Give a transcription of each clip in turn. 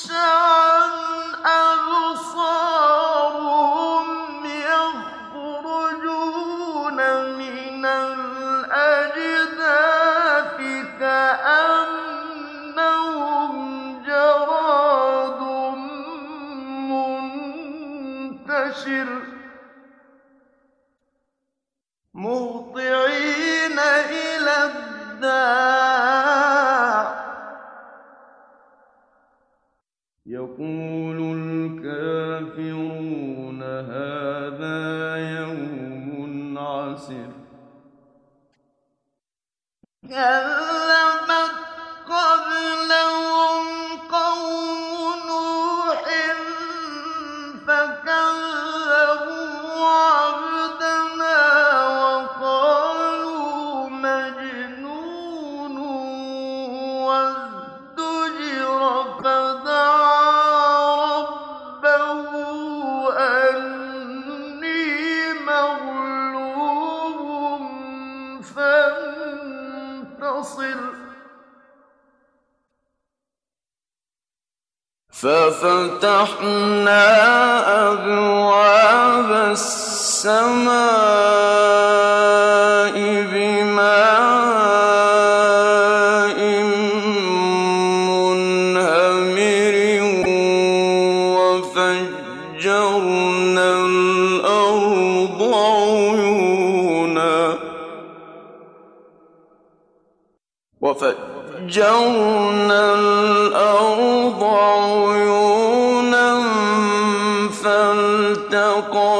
خاشعا أبصارهم يخرجون من الأجداث كأنهم جراد منتشر مهطعين إلى الداع يقول الكافرون هذا يوم عسر كذبت قبلهم قوم نوح فكذبوا عبدنا وقالوا مجنون وازدجر فدعا ربه أني مغلوب فانتصر ففتحنا أبواب السماء بماء منهمر وفجرنا الأرض عيونا فالتقى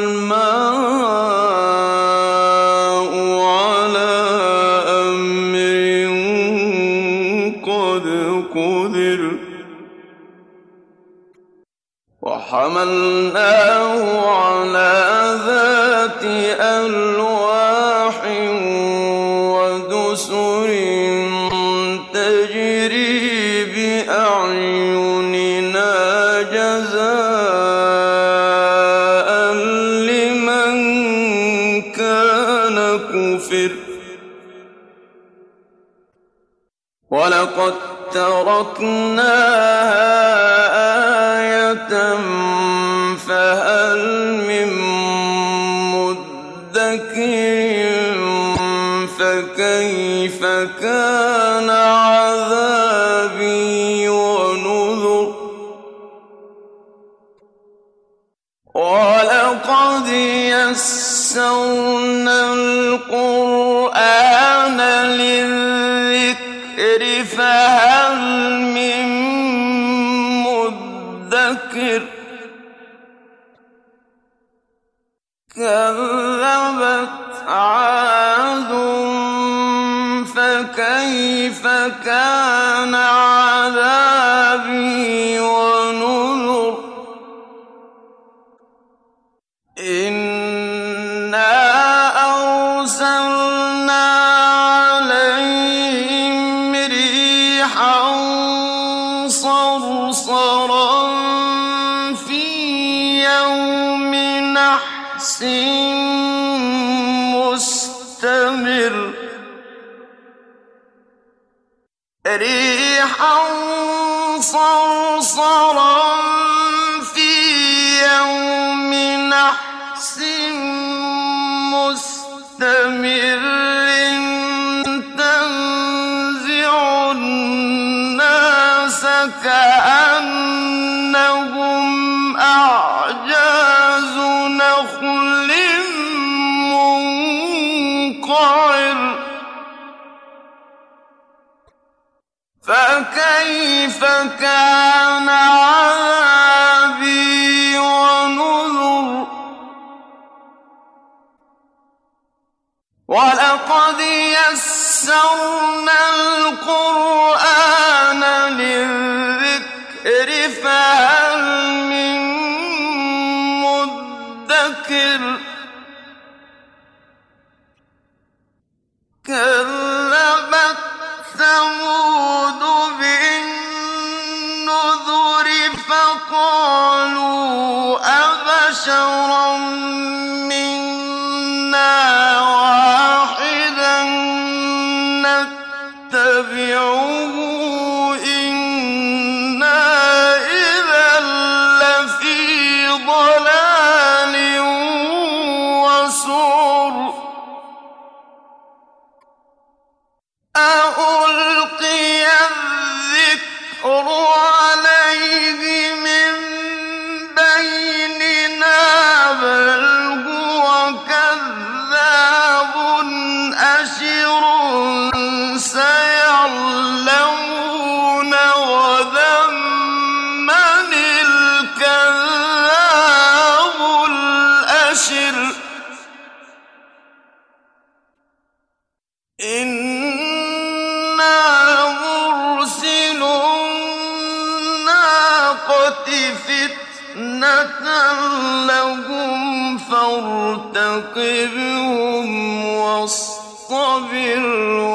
الماء على أمر قد قدر وحملناه على ذات ألواح ودسر تجري بأعيننا جزاء لمن كان كفر ولقد تركناها آية فهل من مدكر فكيف كان عذابي ونذر ولقد يسرنا القرآن للذكر فهل من مدكر كذبت عاد فكيف كان عذابي ونذر إنا أرسلنا عليهم ريحا صرصرا في يوم نحس مستمر ريحا صرصرا في يوم نحس مستمر تنزع الناس كأنهم أعجاز نخل منقعر فكيف كان عذابي ونذر ولقد يسرنا القرآن للذكر فهل من مدكر كذبت ثمود بالنذر فقالوا أبشرا منا واحدا نتبعه إنا عَلَيْهِ مِن بَيْنِنَا بَلْ هُوَ كَذَّابٌ أَشِرٌ سَيَعْلَمُونَ غَدًا مَّنِ الْكَذَّابُ الْأَشِرُ إِنَّا مُرْسِلُو النَّاقَةِ فِتْنَةً لَّهُمْ فَارْتَقِبْهُمْ وَاصْطَبِرْ